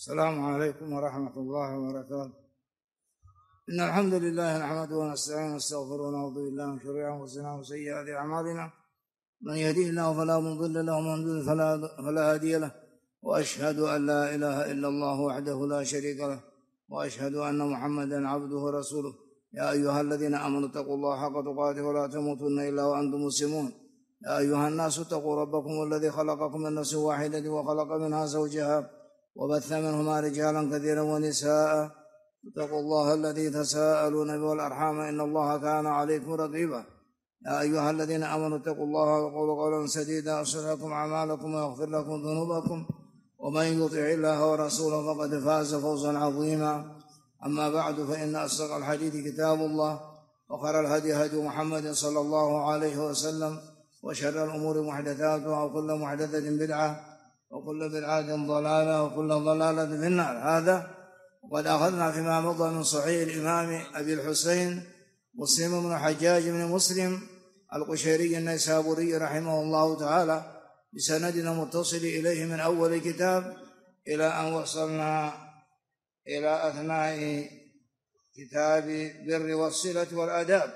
السلام عليكم ورحمة الله وبركاته. إن الحمد لله نحمده ونستعينه ونستغفره ونعوذ بالله من شرور أنفسنا وسيئات أعمالنا، من يهديه الله فلا مضل له ومن يضلل فلا هادي له، وأشهد أن لا إله إلا الله وحده لا شريك له، وأشهد أن محمدا عبده ورسوله. يا أيها الذين آمنوا اتقوا الله حق تقاته ولا تموتن إلا وأنتم مسلمون. يا أيها الناس اتقوا ربكم الذي خلقكم من نفس واحدة وخلق منها زوجها وبث منهما رجالا كثيرا ونساء. اتقوا الله الذي تساءلون به والأرحام إن الله كان عليكم رقيبا. يا أيها الذين آمنوا اتقوا الله وقولوا قولا سديدا يصلح لكم أعمالكم ويغفر لكم ذنوبكم، ومن يطع الله ورسوله فقد فاز فوزا عظيما. أما بعد، فإن أصدق الحديث كتاب الله، وخير الهدي هدي محمد صلى الله عليه وسلم، وشر الأمور محدثاتها، وكل محدثة بدعة، وكل بدعة ضلالة، وكل ضلالة في النار. هذا وقد أخذنا فيما مضى من صحيح الإمام أبي الحسين مسلم بن الحجاج بن مسلم القشيري النيسابوري رحمه الله تعالى بسندنا متصل إليه من أول الكتاب إلى أن وصلنا إلى أثناء كتاب بر والصلة والآداب.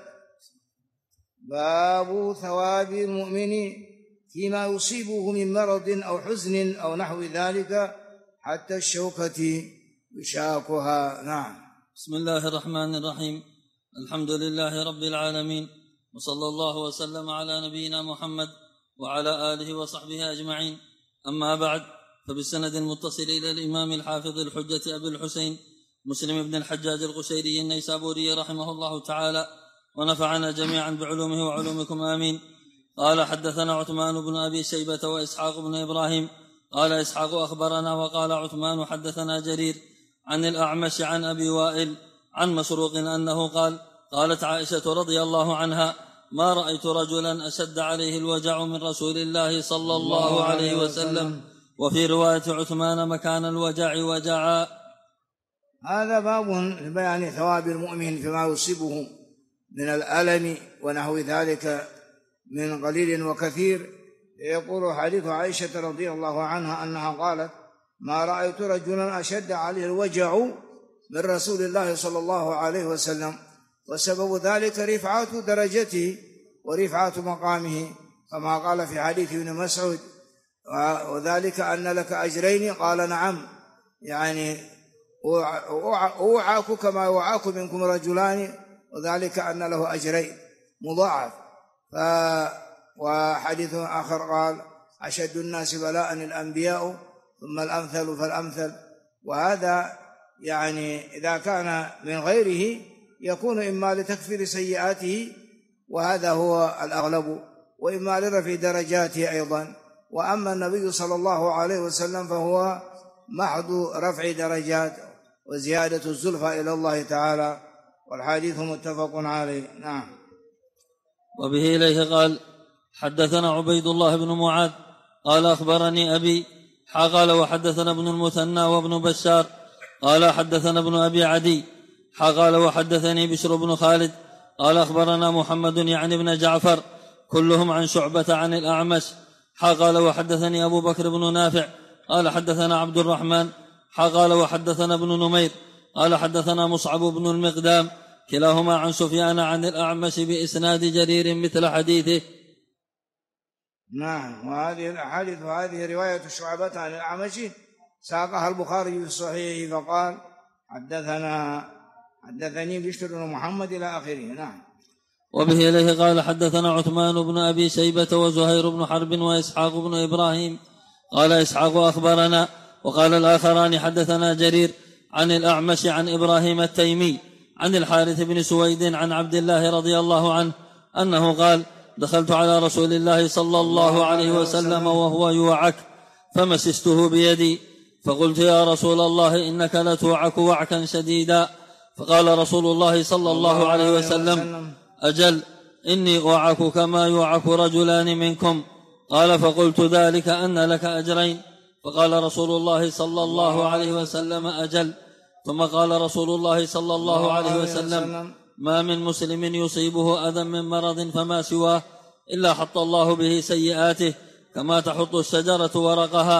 باب ثواب المؤمن فيما يصيبه من مرض أو حزن أو نحو ذلك حتى الشوكة يشاكها. نعم. بسم الله الرحمن الرحيم. الحمد لله رب العالمين، وصلى الله وسلم على نبينا محمد وعلى آله وصحبه أجمعين. أما بعد، فبالسند المتصل إلى الإمام الحافظ الحجة أبي الحسين مسلم بن الحجاج القشيري النيسابوري رحمه الله تعالى، ونفعنا جميعا بعلومه وعلومكم آمين. قال: حدثنا عثمان بن أبي شيبة وإسحاق بن إبراهيم. قال إسحاق: أخبرنا. وقال عثمان: حدثنا جرير عن الأعمش عن أبي وائل عن مسروق أنه قال: قالت عائشة رضي الله عنها: ما رأيت رجلا أشد عليه الوجع من رسول الله صلى الله عليه وسلم. وفي رواية عثمان: مكان الوجع وجعا. هذا باب بيان ثواب المؤمن فيما يصيبه من الألم ونحو ذلك من قليل وكثير. يقول حديث عائشة رضي الله عنها أنها قالت: ما رأيت رجلا أشد عليه الوجع من رسول الله صلى الله عليه وسلم. وسبب ذلك رفعة درجته ورفعة مقامه، كما قال في حديث ابن مسعود: وذلك أن لك أجرين. قال: نعم، يعني أوعاك كما يوعاك منكم رجلان، وذلك أن له أجرين مضاعف. وحديث آخر قال: أشد الناس بلاء الأنبياء ثم الأمثل فالأمثل. وهذا يعني إذا كان من غيره يكون إما لتكفير سيئاته، وهذا هو الأغلب، وإما لرفع درجاته أيضا. وأما النبي صلى الله عليه وسلم فهو محض رفع درجات وزيادة الزلفى إلى الله تعالى، والحديث متفق عليه. نعم. وبه إليه قال: حدثنا عبيد الله بن معاذ قال: أخبرني أبي قال: وحدثنا ابن المثنى وابن بشار قال: حدثنا ابن أبي عدي قال: وحدثني بشر بن خالد قال: أخبرنا محمد يعني ابن جعفر كلهم عن شعبة عن الأعمش قال: وحدثني أبو بكر بن نافع قال: حدثنا عبد الرحمن قال: وحدثنا ابن نمير قال: حدثنا مصعب بن المقدام كلاهما عن سفيان عن الأعمش بإسناد جرير مثل حديثه. نعم. وهذه الأحاديث وهذه رواية شعبة عن الأعمش ساقها البخاري في صحيحه فقال: حدثني بشر بن محمد إلى آخره. نعم. وبه إليه قال: حدثنا عثمان بن أبي شيبة وزهير بن حرب وإسحاق بن إبراهيم. قال إسحاق: أخبرنا. وقال الآخران: حدثنا جرير عن الأعمش عن إبراهيم التيمي عن الحارث بن سويد عن عبد الله رضي الله عنه أنه قال: دخلت على رسول الله صلى الله عليه وسلم وهو يوعك، فمسسته بيدي، فقلت: يا رسول الله، إنك لتوعك وعكا شديدا. فقال رسول الله صلى الله عليه وسلم: أجل، إني أوعك كما يوعك رجلان منكم. قال: فقلت: ذلك أن لك أجرين. فقال رسول الله صلى الله عليه وسلم: أجل. ثم قال رسول الله صلى الله عليه وسلم: ما من مسلم يصيبه أذى من مرض فما سواه إلا حط الله به سيئاته كما تحط الشجرة ورقها،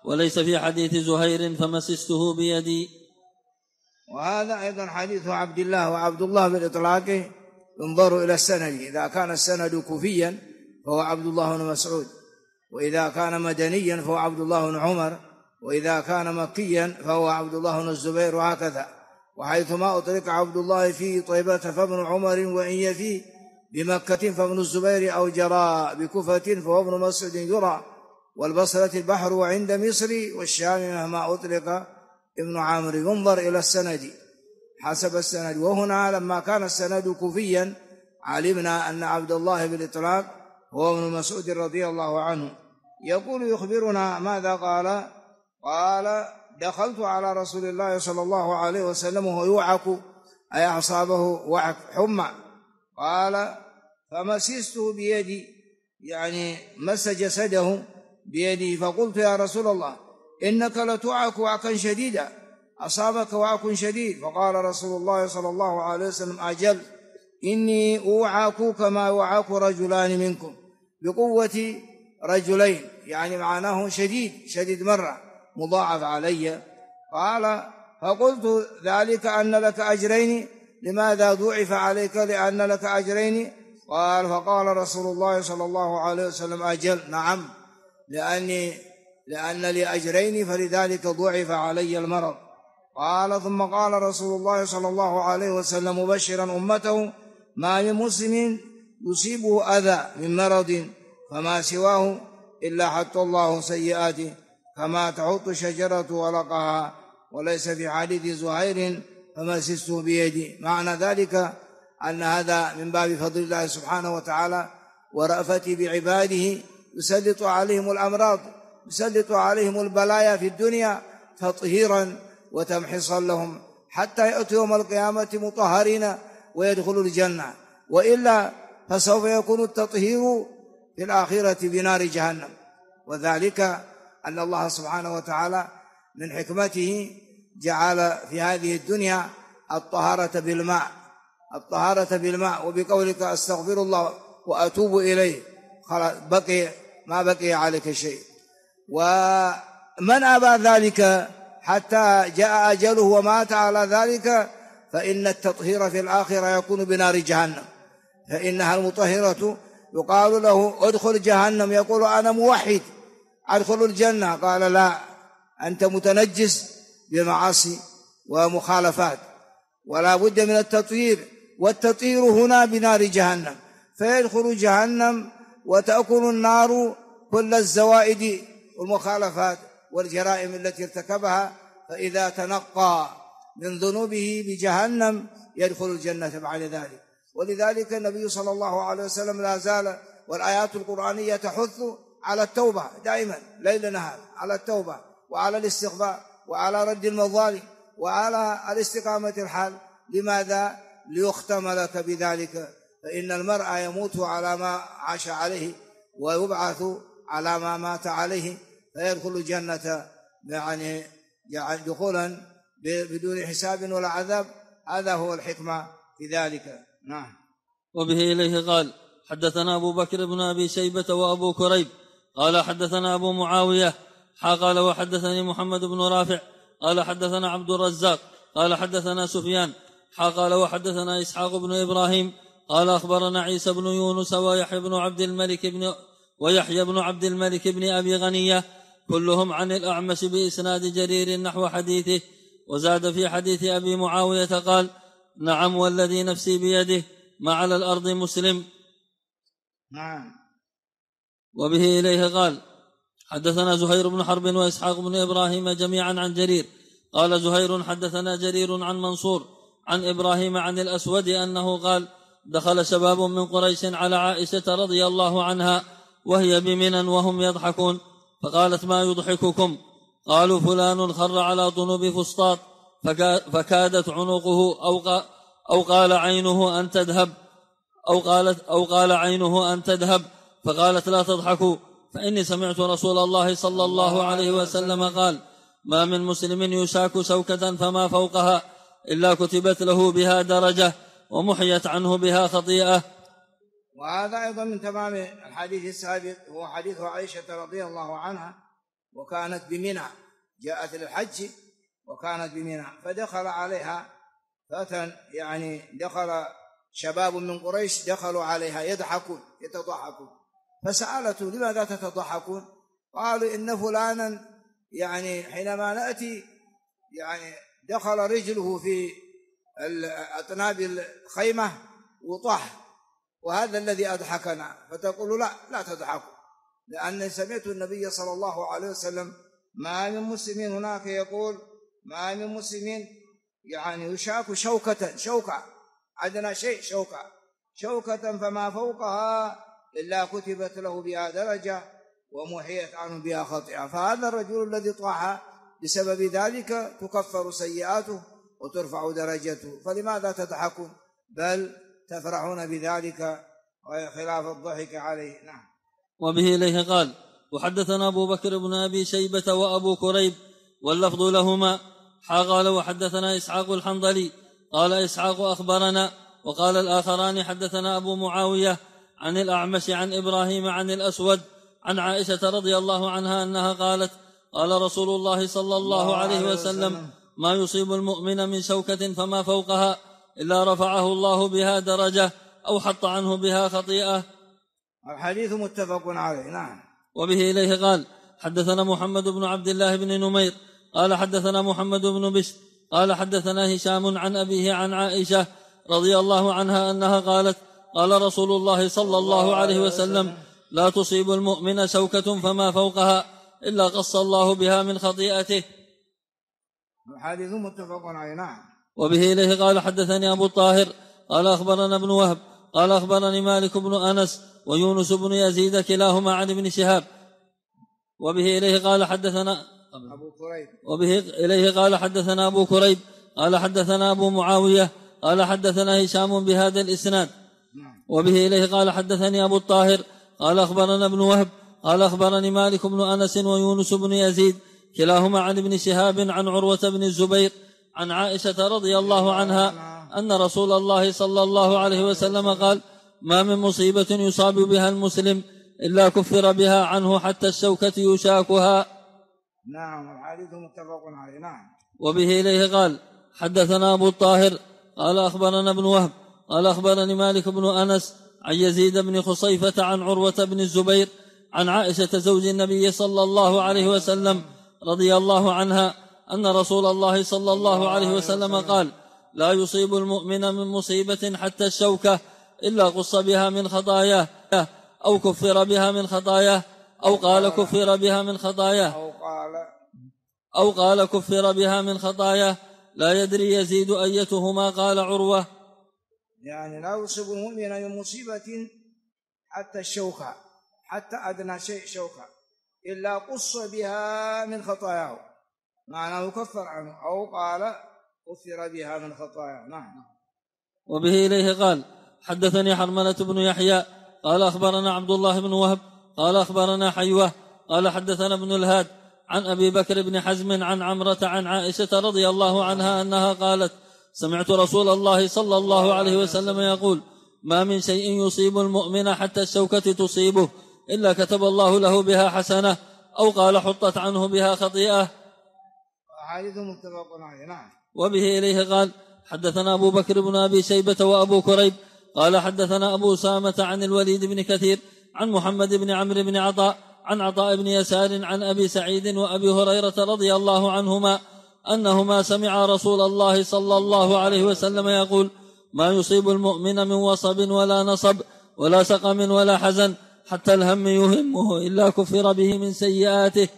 وليس في حديث زهير فمسسته بيدي. وهذا أيضا حديث عبد الله، وعبد الله بالإطلاق انظروا إلى السند، إذا كان السند كوفيا فهو عبد الله بن مسعود، وإذا كان مدنيا فهو عبد الله بن عمر، وإذا كان مكيا فهو عبد الله بن الزبير، وهكذا. وحيثما أطلق عبد الله في طيبة فابن عمر، وإن يفي بمكة فابن الزبير، أو جرى بكفة فهو ابن مسعود يرى، والبصرة البحر وعند مصر، والشام مهما أطلق ابن عامر. ينظر إلى السند حسب السند. وهنا لما كان السند كوفيا علمنا أن عبد الله بالإطلاق هو ابن مسعود رضي الله عنه. يقول يخبرنا ماذا قال؟ قال: دخلت على رسول الله صلى الله عليه وسلم وهو يوعك، أي أصابه وعك حمى. قال: فمسسته بيدي، يعني مس جسده بيدي، فقلت: يا رسول الله إنك لتوعك وعكا شديدا، أصابك وعك شديد. فقال رسول الله صلى الله عليه وسلم: أجل، إني أوعك كما يوعك رجلان منكم، بقوة رجلين، يعني معناه شديد مرة، مضاعف علي. قال: فقلت: ذلك أن لك أجرين. لماذا ضعف عليك؟ لأن لك أجرين. قال: فقال رسول الله صلى الله عليه وسلم: أجل، نعم، لأن لي أجرين فلذلك ضعف علي المرض. قال: ثم قال رسول الله صلى الله عليه وسلم مبشرا أمته: ما من مسلم يصيبه أذى من مرض فما سواه إلا حط الله سيئاته كما تحط شجرة ورقها، وليس في حديث زهير فمسسته بيدي. معنى ذلك أن هذا من باب فضل الله سبحانه وتعالى ورأفته بعباده، يسلط عليهم الأمراض، يسلط عليهم البلايا في الدنيا تطهيرا وتمحصا لهم، حتى يأتوا يوم القيامة مطهرين ويدخلوا الجنة. وإلا فسوف يكون التطهير في الآخرة بنار جهنم. وذلك أن الله سبحانه وتعالى من حكمته جعل في هذه الدنيا الطهارة بالماء، وبقولك أستغفر الله وأتوب إليه، ما بقي عليك شيء. ومن أبى ذلك حتى جاء أجله ومات على ذلك، فإن التطهير في الآخرة يكون بنار جهنم، فإنها المطهرة. يقال له: ادخل جهنم، يقول: أنا موحد أدخل الجنة. قال: لا، أنت متنجس بمعاصي ومخالفات، ولا بد من التطهير، والتطهير هنا بنار جهنم، فيدخل جهنم وتأكل النار كل الزوائد والمخالفات والجرائم التي ارتكبها، فإذا تنقى من ذنوبه بجهنم يدخل الجنة بعد ذلك. ولذلك النبي صلى الله عليه وسلم لا زال، والآيات القرآنية تحث على التوبة دائما ليل نهار، على التوبة وعلى الاستغفار وعلى رد المظالم وعلى الاستقامة الحال. لماذا؟ ليختم لك بذلك، فإن المرء يموت على ما عاش عليه ويبعث على ما مات عليه، فيدخل الجنة يعني دخولا بدون حساب ولا عذاب. هذا هو الحكمة في ذلك. نعم. وبه إليه قال: حدثنا أبو بكر بن أبي شيبة وأبو كريب قال حدثنا أبو معاوية قال وحدثني محمد بن رافع قال حدثنا عبد الرزاق قال حدثنا سفيان قال وحدثنا إسحاق بن إبراهيم قال أخبرنا عيسى بن يونس ويحيى بن عبد الملك بن أبي غنية كلهم عن الأعمش بإسناد جرير نحو حديثه. وزاد في حديث أبي معاوية قال: نعم والذي نفسي بيده ما على الأرض مسلم. نعم. وبه إليه قال: حدثنا زهير بن حرب وإسحاق بن إبراهيم جميعا عن جرير قال زهير حدثنا جرير عن منصور عن إبراهيم عن الأسود أنه قال: دخل شباب من قريش على عائشة رضي الله عنها وهي بمنى وهم يضحكون، فقالت: ما يضحككم؟ قالوا: فلان خر على طنوب فسطاط فكادت عنقه أو قال عينه أن تذهب فقالت: لا تضحكوا، فإني سمعت رسول الله صلى الله عليه وسلم قال: ما من مسلم يشاك شوكة فما فوقها إلا كتبت له بها درجة ومحيت عنه بها خطيئة. وهذا أيضا من تمام الحديث السابق، هو حديث عائشة رضي الله عنها وكانت بمنى، جاءت للحج وكانت بمنى، فدخل عليها فتى، يعني دخل شباب من قريش دخلوا عليها يتضحكون، فسألته لماذا تتضحكون؟ قالوا إن فلانا يعني حينما نأتي يعني دخل رجله في أطناب الخيمة وطاح، وهذا الذي أضحكنا. فتقول لا تضحكوا، لأن سمعت النبي صلى الله عليه وسلم ما من مسلم هناك يقول ما من مسلم يعني يشاك شوكة عندنا شيء شوكة فما فوقها إلا كتبت له بها درجة ومحيت عنه بها خطيئة. فهذا الرجل الذي طاح بسبب ذلك تكفر سيئاته وترفع درجته، فلماذا تضحكون بل تفرحون بذلك وخلاف الضحك عليه. نعم. وبه إليه قال وحدثنا أبو بكر بن أبي شيبة وأبو كريب واللفظ لهما قال وحدثنا إسحاق الحنظلي قال إسحاق أخبرنا، وقال الآخران حدثنا أبو معاوية عن الأعمش عن إبراهيم عن الأسود عن عائشة رضي الله عنها أنها قالت قال رسول الله صلى الله عليه وسلم ما يصيب المؤمن من شوكة فما فوقها إلا رفعه الله بها درجة أو حط عنه بها خطيئة. الحديث متفق عليه. نعم. وبه إليه قال حدثنا محمد بن عبد الله بن نمير قال حدثنا محمد بن بشر قال حدثنا هشام عن أبيه عن عائشة رضي الله عنها أنها قالت قال رسول الله صلى الله عليه وسلم لا تصيب المؤمن شوكة فما فوقها إلا قص الله بها من خطيئته. الحديث متفق عليه. نعم. وبه إليه قال حدثني أبو الطاهر قال أخبرنا ابن وهب قال أخبرني مالك بن أنس ويونس بن يزيد كلاهما عن ابن شهاب. وبه إليه قال حدثنا أبو كريب. وبه إليه قال حدثنا أبو كريب قال حدثنا أبو معاوية قال حدثنا هشام بهذا الإسناد. وبه إليه قال حدثني أبو الطاهر قال أخبرنا ابن وهب قال أخبرني مالك بن أنس ويونس بن يزيد كلاهما عن ابن شهاب عن عروة بن الزبير عن عائشة رضي الله عنها أن رسول الله صلى الله عليه وسلم قال ما من مصيبة يصاب بها المسلم إلا كفر بها عنه حتى الشوكة يشاكها. نعم. الحديث متفق عليه. نعم. وبه إليه قال حدثنا أبو الطاهر قال أخبرنا ابن وهب قال أخبرني مالك بن أنس عن يزيد بن خصيفة عن عروة بن الزبير عن عائشة زوج النبي صلى الله عليه وسلم رضي الله عنها أن رسول الله صلى الله عليه وسلم قال لا يصيب المؤمن من مصيبة حتى الشوكة إلا قص بها من خطاياه أو كفر بها من خطاياه أو قال كفر بها من خطاياه أو قال كفر بها من خطاياه لا يدري يزيد أيتهما قال عروة. يعني لا يصيب المؤمن من مصيبة حتى الشوكة، حتى أدنى شيء شوكة، إلا قص بها من خطاياه، معناه يكفر عنه، أو قال كفر بها من خطاياه. نعم. وبه إليه قال حدثني حرملة بن يحيى قال أخبرنا عبد الله بن وهب قال أخبرنا حيوة قال حدثنا ابن الهاد عن أبي بكر بن حزم عن عمرة عن عائشة رضي الله عنها أنها قالت سمعت رسول الله صلى الله عليه وسلم يقول ما من شيء يصيب المؤمن حتى الشوكة تصيبه إلا كتب الله له بها حسنة أو قال حطت عنه بها خطيئة. حديث متفق عليه. نعم. وبه إليه قال حدثنا أبو بكر بن أبي شيبة وأبو كريب قال حدثنا أبو سامة عن الوليد بن كثير عن محمد بن عمرو بن عطاء عن عطاء بن يسار عن أبي سعيد وأبي هريرة رضي الله عنهما أنهما سمع رسول الله صلى الله عليه وسلم يقول ما يصيب المؤمن من وصب ولا نصب ولا سقم ولا حزن حتى الهم يهمه إلا كفر به من سيئاته.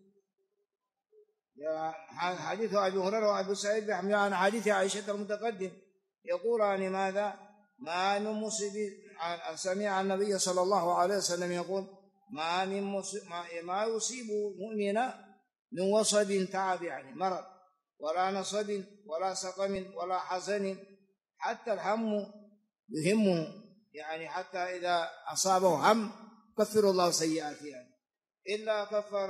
حديث أبي هريرة وأبي سعيد بن عن حديث عائشة المتقدم يقولان ماذا؟ ما من مصيب، سمع النبي صلى الله عليه وسلم يقول ما يصيب مؤمنا من وصب تعب، يعني مرض، ولا نصب ولا سقم ولا حزن حتى الهم يهمه، يعني حتى إذا أصابه هم كفر الله سيئاته، يعني إلا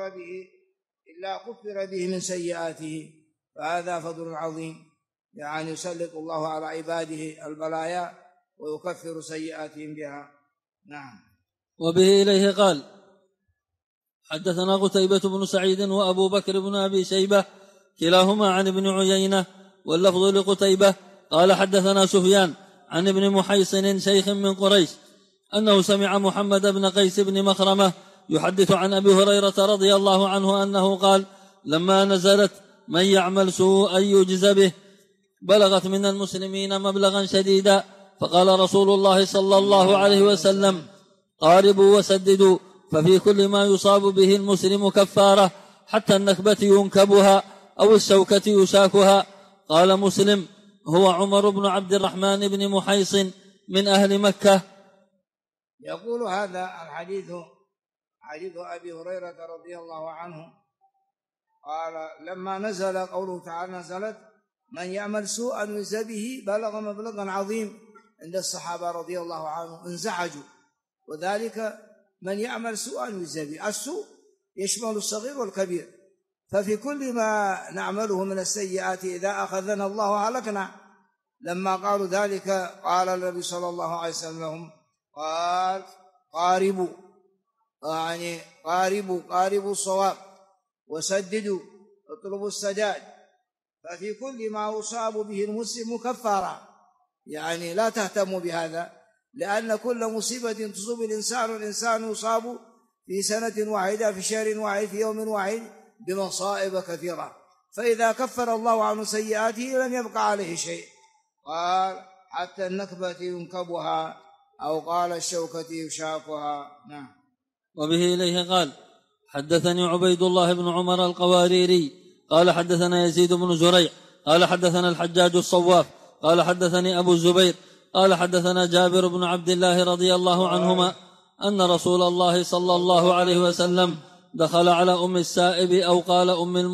كفر به من سيئاته. فهذا فضل عظيم، يعني يسلط الله على عباده البلايا ويكفر سيئاتهم بها. نعم. وبه إليه قال حدثنا قتيبة بن سعيد وأبو بكر بن أبي شيبة كلاهما عن ابن عيينة، واللفظ لقتيبة قال حدثنا سفيان عن ابن محيصن شيخ من قريش أنه سمع محمد بن قيس بن مخرمة يحدث عن أبي هريرة رضي الله عنه أنه قال لما نزلت من يعمل سوءا يجز به بلغت من المسلمين مبلغا شديدا، فقال رسول الله صلى الله عليه وسلم قاربوا وسددوا، ففي كل ما يصاب به المسلم كفارة حتى النكبة ينكبها أو الشوكة يشاكها. قال مسلم هو عمر بن عبد الرحمن بن محيصن من أهل مكة. يقول هذا الحديث حديث أبي هريرة رضي الله عنه قال لما نزل قوله تعالى نزلت من يعمل سوءا يجز به بلغ مبلغا عظيم عند الصحابة رضي الله عنهم انزعجوا، وذلك من يعمل سوءا يجز به، السوء يشمل الصغير والكبير، ففي كل ما نعمله من السيئات إذا أخذنا الله هلكنا. لما قالوا ذلك قال النبي صلى الله عليه وسلم لهم قال قاربوا، يعني قاربوا الصواب وسددوا اطلبوا السداد، ففي كل ما يصاب به المسلم كفارة، يعني لا تهتموا بهذا، لأن كل مصيبة تصيب الإنسان يصاب في سنة واحدة في شهر واحد في يوم واحد بمصائب كثيرة، فإذا كفر الله عنه سيئاته لم يبقى عليه شيء. قال حتى النكبة ينكبها أو قال الشوكة يشاكها. نعم. وبه إليه قال حدثني عبيد الله بن عمر القواريري قال حدثنا يزيد بن زريع قال حدثنا الحجاج الصواف قال حدثني أبو الزبير قال حدثنا جابر بن عبد الله رضي الله عنهما أن رسول الله صلى الله عليه وسلم دخل على أم السائب أو قال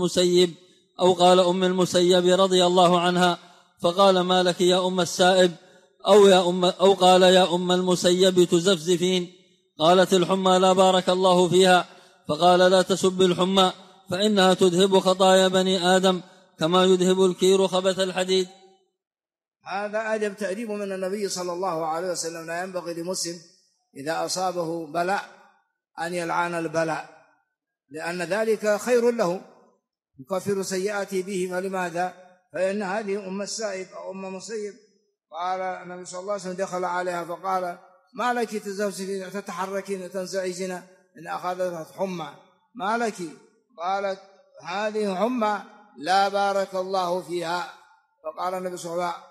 أم المسيب رضي الله عنها، فقال ما لك يا أم السائب أو قال يا أم المسيب تزفزفين؟ قالت الحمى لا بارك الله فيها. فقال لا تسب الحمى فإنها تذهب خطايا بني آدم كما يذهب الكير خبث الحديد. هذا أدب تأديب من النبي صلى الله عليه وسلم. لا ينبغي لمسلم إذا أصابه بلاء أن يلعن البلاء، لأن ذلك خير له يكفر سيئاته به. فلماذا؟ فإن هذه أم السائب أو أم مسيب قال النبي صلى الله عليه وسلم دخل عليها فقال ما لك تزوجين تتحركين تنزعجين إن أخذت حمى، ما لك؟ قالت هذه حمى لا بارك الله فيها. فقال النبي صلى الله عليه وسلم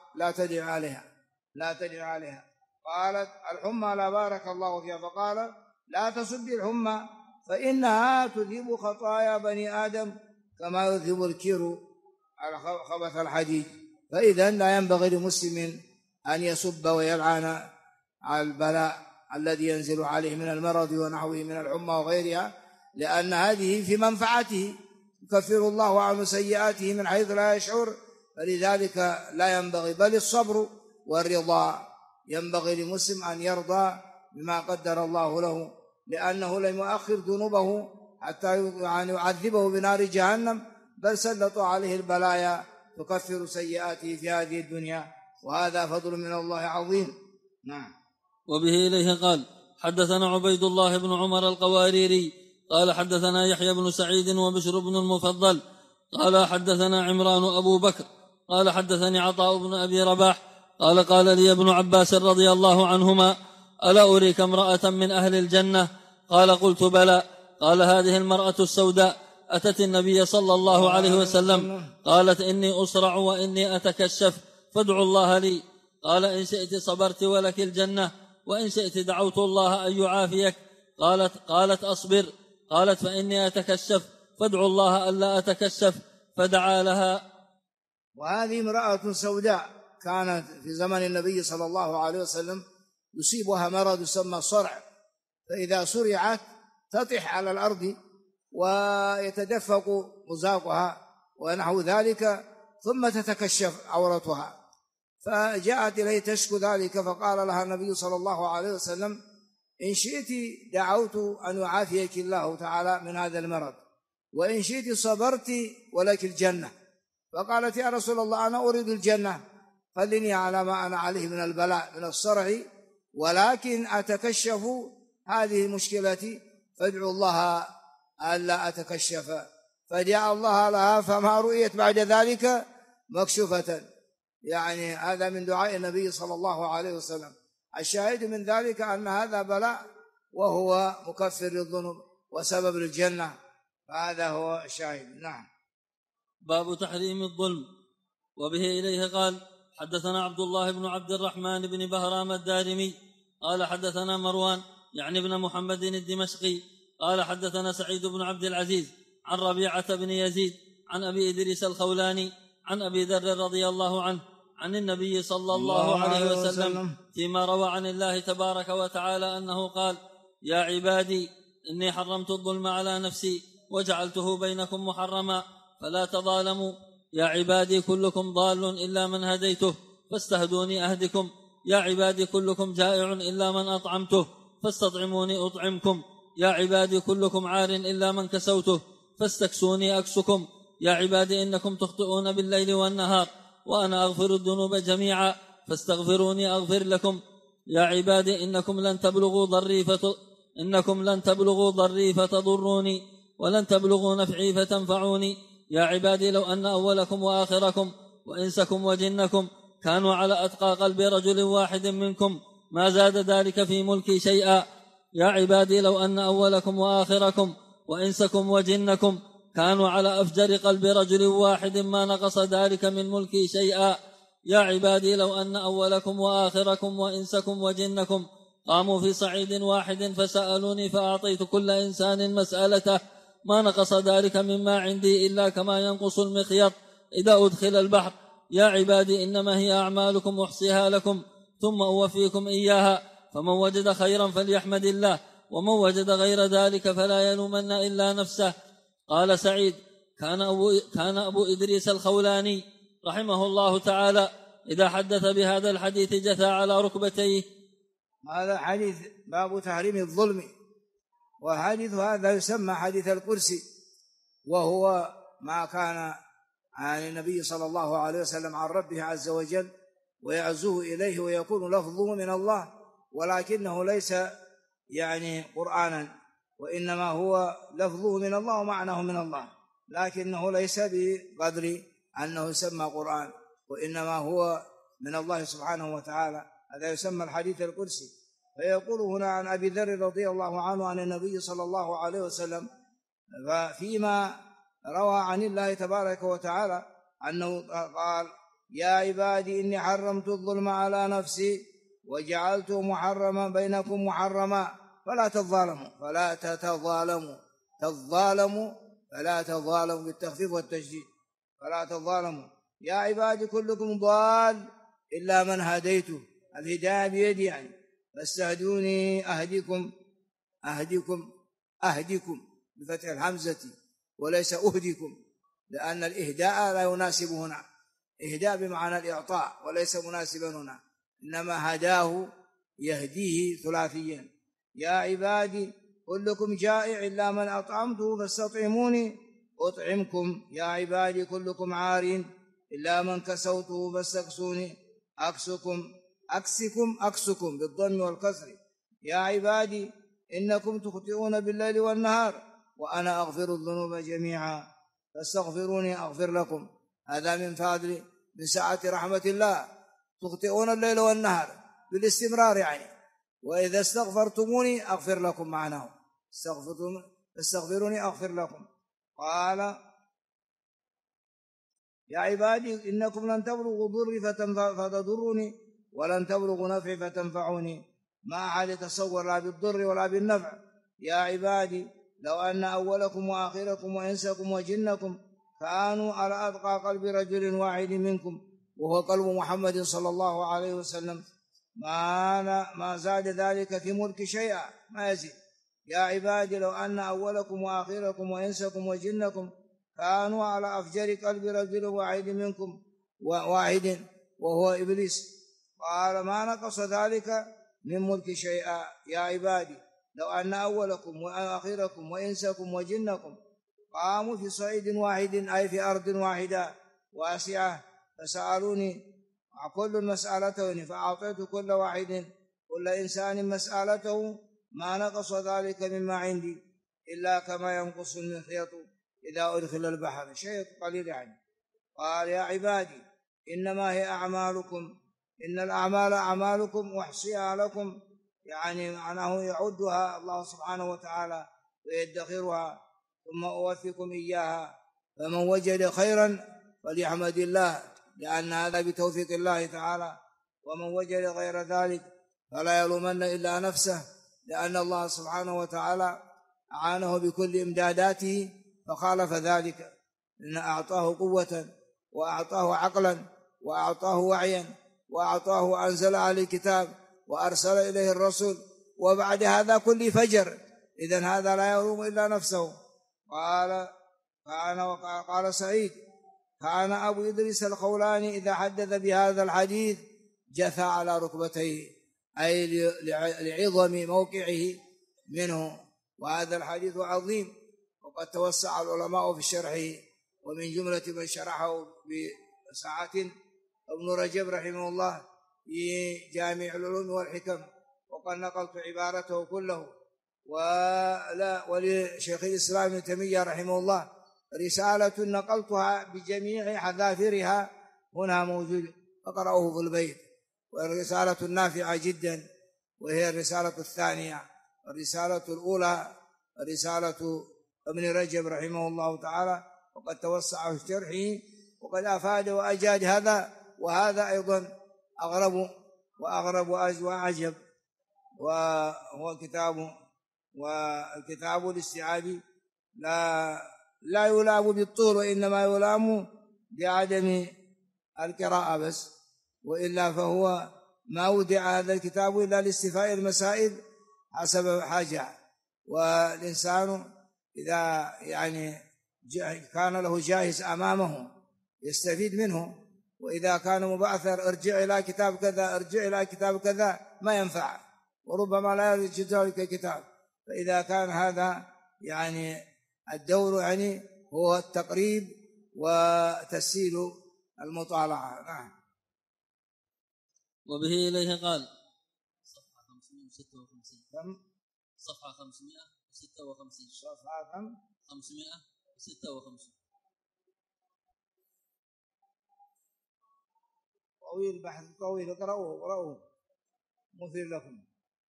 لا تدع عليها. قالت الحمى لا بارك الله فيها. فقال لا تسبي الحمى فإنها تذهب خطايا بني آدم كما يذهب الكير خبث الحديد. فإذا لا ينبغي لمسلم أن يسب ويلعن على البلاء الذي ينزل عليه من المرض ونحوه من الحمى وغيرها، لأن هذه في منفعته يكفر الله عنه سيئاته من حيث لا يشعر. فلذلك لا ينبغي، بل الصبر والرضا، ينبغي لمسلم أن يرضى بما قدر الله له، لأنه لم يؤخر ذنوبه حتى يعذبه بنار جهنم، بل سلط عليه البلايا تكفر سيئاته في هذه الدنيا، وهذا فضل من الله عظيم. نعم. وبه إليه قال حدثنا عبيد الله بن عمر القواريري قال حدثنا يحيى بن سعيد وبشر بن المفضل قال حدثنا عمران أبو بكر قال حدثني عطاء بن أبي رباح قال لي ابن عباس رضي الله عنهما ألا أريك امرأة من أهل الجنة؟ قال قلت بلى. قال هذه المرأة السوداء أتت النبي صلى الله عليه وسلم قالت إني أسرع وإني أتكشف فادعوا الله لي. قال إن شئت صبرت ولك الجنة، وإن شئت دعوت الله أن يعافيك. قالت أصبر. قالت فإني أتكشف فادعوا الله ألا أتكشف، فدعا لها. وهذه امرأة سوداء كانت في زمن النبي صلى الله عليه وسلم يصيبها مرض يسمى الصرع، فإذا صرعت تطيح على الأرض ويتدفق مزاقها ونحو ذلك، ثم تتكشف عورتها. فجاءت إليه تشكو ذلك، فقال لها النبي صلى الله عليه وسلم إن شئت دعوت أن يعافيك الله تعالى من هذا المرض، وإن شئت صبرت ولك الجنة. فقالت يا رسول الله أنا أريد الجنة، خلني على ما أنا عليه من البلاء من الصرع، ولكن أتكشف هذه مشكلتي، فادعوا الله ألا أتكشف، فدعا الله لها فما رؤيت بعد ذلك مكشوفة. يعني هذا من دعاء النبي صلى الله عليه وسلم. الشاهد من ذلك أن هذا بلاء وهو مكفر للذنوب وسبب للجنة، فهذا هو الشاهد. نعم. باب تحريم الظلم. وبه إليه قال حدثنا عبد الله بن عبد الرحمن بن بهرام الدارمي قال حدثنا مروان يعني بن محمد الدمشقي قال حدثنا سعيد بن عبد العزيز عن ربيعة بن يزيد عن أبي إدريس الخولاني عن أبي ذر رضي الله عنه عن النبي صلى الله عليه وسلم فيما روى عن الله تبارك وتعالى أنه قال: يا عبادي إني حرمت الظلم على نفسي وجعلته بينكم محرما فلا تظالموا. يا عبادي كلكم ضال إلا من هديته فاستهدوني أهدكم. يا عبادي كلكم جائع إلا من أطعمته فاستطعموني أطعمكم. يا عبادي كلكم عار إلا من كسوته فاستكسوني أكسكم. يا عبادي إنكم تخطئون بالليل والنهار وأنا أغفر الذنوب جميعا فاستغفروني أغفر لكم. يا عبادي إنكم لن تبلغوا ضري فتضروني ولن تبلغوا نفعي فتنفعوني. يا عبادي لو أن أولكم وآخركم وإنسكم وجنكم كانوا على أتقى قلب رجل واحد منكم ما زاد ذلك في ملكي شيئا. يا عبادي لو أن أولكم وآخركم وإنسكم وجنكم كانوا على أفجر قلب رجل واحد ما نقص ذلك من ملكي شيئا. يا عبادي لو أن أولكم وآخركم وإنسكم وجنكم قاموا في صعيد واحد فسألوني فأعطيت كل إنسان مسألته ما نقص ذلك مما عندي إلا كما ينقص المخيط إذا أدخل البحر. يا عبادي إنما هي أعمالكم أحصيها لكم ثم أوفيكم إياها، فمن وجد خيرا فليحمد الله ومن وجد غير ذلك فلا يلومن إلا نفسه. قال سعيد: كان أبو إدريس الخولاني رحمه الله تعالى إذا حدث بهذا الحديث جثى على ركبتيه. هذا حديث باب تحريم الظلم، وحديث هذا يسمى حديث القرسي، وهو ما كان عن النبي صلى الله عليه وسلم عن ربه عز وجل ويعزوه إليه ويكون لفظه من الله، ولكنه ليس يعني قرآنا، وإنما هو لفظه من الله ومعناه من الله، لكنه ليس بقدر أنه يسمى قرآن، وإنما هو من الله سبحانه وتعالى. هذا يسمى الحديث القدسي. فيقول هنا عن أبي ذر رضي الله عنه عن النبي صلى الله عليه وسلم فيما روى عن الله تبارك وتعالى أنه قال: يا عبادي إني حرمت الظلم على نفسي وجعلته محرما بينكم محرما فلا تظالموا. فلا تظالموا فلا تظالموا بالتخفيف والتشديد، فلا تظالموا. يا عبادي كلكم ضال إلا من هديته، الهداية بيدي يعني، فاستهدوني أهدكم بفتح الهمزة وليس أهدكم، لأن الإهداء لا يناسب هنا، إهداء بمعنى الإعطاء وليس مناسبا هنا، إنما هداه يهديه ثلاثيا. يا عبادي كلكم جائع إلا من أطعمته فاستطعموني أطعمكم. يا عبادي كلكم عار إلا من كسوته فاستكسوني أكسكم بالضم والكسر. يا عبادي إنكم تخطئون بالليل والنهار وأنا أغفر الذنوب جميعا فاستغفروني أغفر لكم. هذا من فضل من سعة رحمة الله، تخطئون الليل والنهار بالاستمرار يعني، وإذا استغفرتموني أغفر لكم معناه، استغفروني أغفر لكم. قال: يا عبادي إنكم لن تبلغوا ضري فتضروني ولن تبلغوا نفعي فتنفعوني. ما أحد يتصور لا بالضر ولا بالنفع. يا عبادي لو أن أولكم وآخركم وإنسكم وجنكم كانوا على أتقى قلب رجل واحد منكم وهو قلب محمد صلى الله عليه وسلم ما زاد ذلك في ملك شيئا، ما يزيد. يا عبادي لو أن أولكم وآخركم وإنسكم وجنكم كانوا على أفجر قلب رجل واحد منكم واحد وهو إبليس قال ما نقص ذلك من ملك شيئا. يا عبادي لو أن أولكم وآخركم وإنسكم وجنكم قاموا في صعيد واحد أي في أرض واحدة واسعة فسألوني كل مسألته فأعطيت كل واحد كل إنسان مسألته ما نقص ذلك مما عندي إلا كما ينقص المخيط إذا أدخل البحر، شيء قليل يعني. قال يا عبادي إنما هي أعمالكم، إن الأعمال أعمالكم أحصيها لكم، يعني معناه يعدها الله سبحانه وتعالى ويدخرها ثم أوفيكم إياها، فمن وجد خيرا فليحمد الله لأن هذا بتوفيق الله تعالى، ومن وجد غير ذلك فلا يلومن إلا نفسه، لأن الله سبحانه وتعالى أعانه بكل إمداداته فخالف ذلك، إن أعطاه قوة وأعطاه عقلا وأعطاه وعيا وأعطاه أنزل عليه الكتاب وأرسل إليه الرسول، وبعد هذا كل فجر، إذن هذا لا يلوم إلا نفسه. قال سعيد كان أبو إدريس الخولاني إذا حدث بهذا الحديث جثى على ركبتيه، أي لعظم موقعه منه، وهذا الحديث عظيم وقد توسع العلماء في شرحه، ومن جملة من شرحه بساعة ابن رجب رحمه الله في جامع العلوم والحكم، وقد نقلت عبارته كله. ولشيخ الإسلام ابن تيمية رحمه الله رسالة نقلتها بجميع حذافيرها هنا موجود، فقرأوه في البيت، والرسالة النافعة جدا، وهي الرسالة الثانية. الرسالة الأولى رسالة ابن رجب رحمه الله تعالى، وقد توسع في شرحه وقد أفاد وأجاد هذا، وهذا أيضا أغرب وأعجب، وهو والكتاب الاستيعابي لا يلام بالطول، وإنما يلام بعدم القراءة بس، وإلا فهو ما وضع هذا الكتاب إلا لاستيفاء المسائل حسب حاجة، والإنسان إذا يعني كان له جاهز أمامه يستفيد منه، وإذا كان مبعثر ارجع إلى كتاب كذا ارجع إلى كتاب كذا ما ينفع، وربما لا يجد ذلك الكتاب. فإذا كان هذا يعني الدور يعني هو التقريب وتسهيل المطالعة. نعم. وبه إليه قال صفحة 556 صفحة 556 صفحة 556 طويل، بحث طويل، اقرأوه مثير لكم.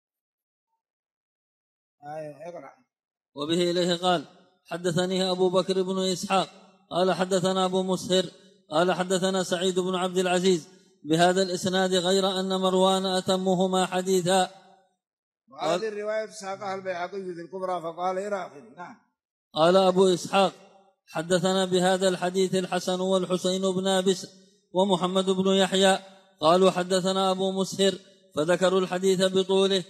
اقرأ. وبه إليه قال حدثني أبو بكر بن إسحاق قال حدثنا أبو مسهر قال حدثنا سعيد بن عبد العزيز بهذا الإسناد غير أن مروان أتمهما حديثا. وهذه الرواية ساقها البيهقي في الكبرى فقال إلى آخره. نعم. قال أبو إسحاق حدثنا بهذا الحديث الحسن والحسين بن أبس ومحمد بن يحيى قالوا حدثنا أبو مسهر فذكروا الحديث بطوله.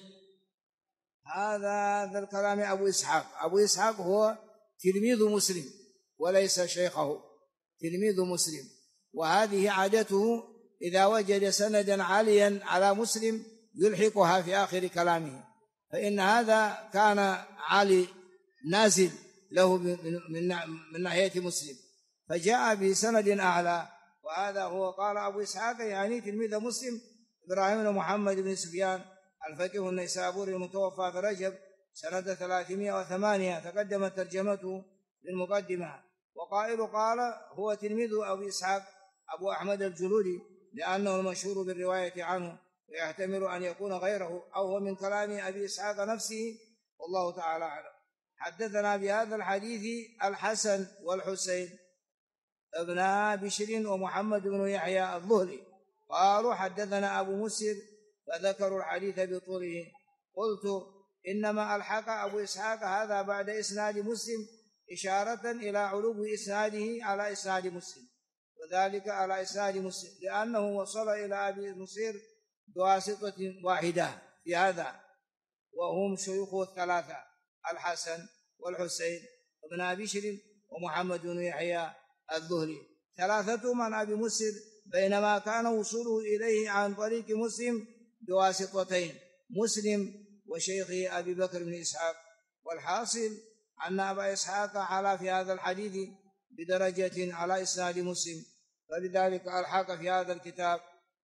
هذا الكلام أبو إسحاق هو تلميذ مسلم وليس شيخه، تلميذ مسلم، وهذه عادته إذا وجد سندا عاليا على مسلم يلحقها في آخر كلامه، فإن هذا كان عالي نازل له من ناحية مسلم فجاء بسند أعلى، وهذا هو قال أبو إسحاق يعني تلميذ مسلم إبراهيم بن محمد بن سفيان الفقيه النيسابوري المتوفى في رجب سنة 308 تقدمت ترجمته للمقدمة. وقائل قال هو تلميذ أبي إسحاق أبو أحمد الجلولي لأنه المشهور بالرواية عنه، ويحتمل أن يكون غيره أو هو من كلام أبي إسحاق نفسه، والله تعالى أعلم. حدثنا بهذا الحديث الحسن والحسين ابن بشر ومحمد بن يحيى الظهري قالوا حدثنا أبو مسهر فذكروا الحديث بطوله. قلت إنما ألحق أبو إسحاق هذا بعد إسناد مسلم إشارة إلى علو إسناده على إسناد مسلم، وذلك على إسناد مسلم لأنه وصل إلى أبي مسهر بواسطة واحدة في هذا، وهم شيوخه الثلاثة الحسن والحسين ابن بشر ومحمد بن يحيى الظهري، ثلاثتهم عن أبي مسهر، بينما كان وصوله إليه عن طريق مسلم بواسطتين، مسلم وشيخه أبي بكر بن إسحاق. والحاصل أن أبا إسحاق على في هذا الحديث بدرجة على إسناد مسلم، فلذلك ألحق في هذا الكتاب،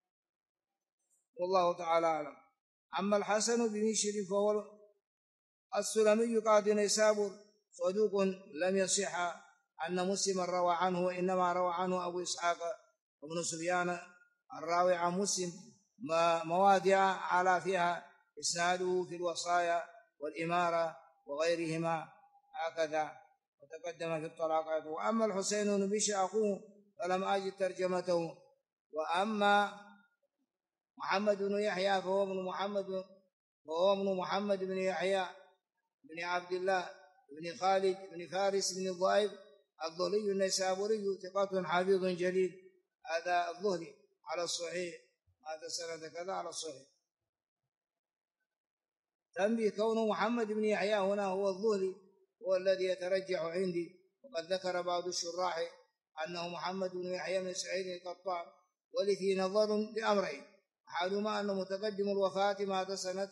والله تعالى أعلم. أما الحسن بن بشر فهو السلمي قاضي نيسابور صدوق لم يصح أن مسلما روى عنه، وإنما روى عنه أبو إسحاق وابن سفيان الراوي عن مسلم مواضع على فيها إسناده في الوصايا والإمارة وغيرهما هكذا وتقدم في الطلاقات. وأما الحسين بن بشر أخوه فلم أجد ترجمته. وأما محمد بن يحيى فهو ابن محمد بن يحيى بن عبد الله بن خالد بن فارس بن الضائب الظهري النيسابوري ثقة حافظ جليل. هذا الظهري على الصحيح، هذا سنة كذا على الصحيح. تنبيه كون محمد بن يحيى هنا هو الظهري هو الذي يترجح عندي، وقد ذكر بعض الشراح أنه محمد بن يحيى بن سعيد القطان، ولفي نظر لأمرين: أحدهما أنه متقدم الوفاة مات سنة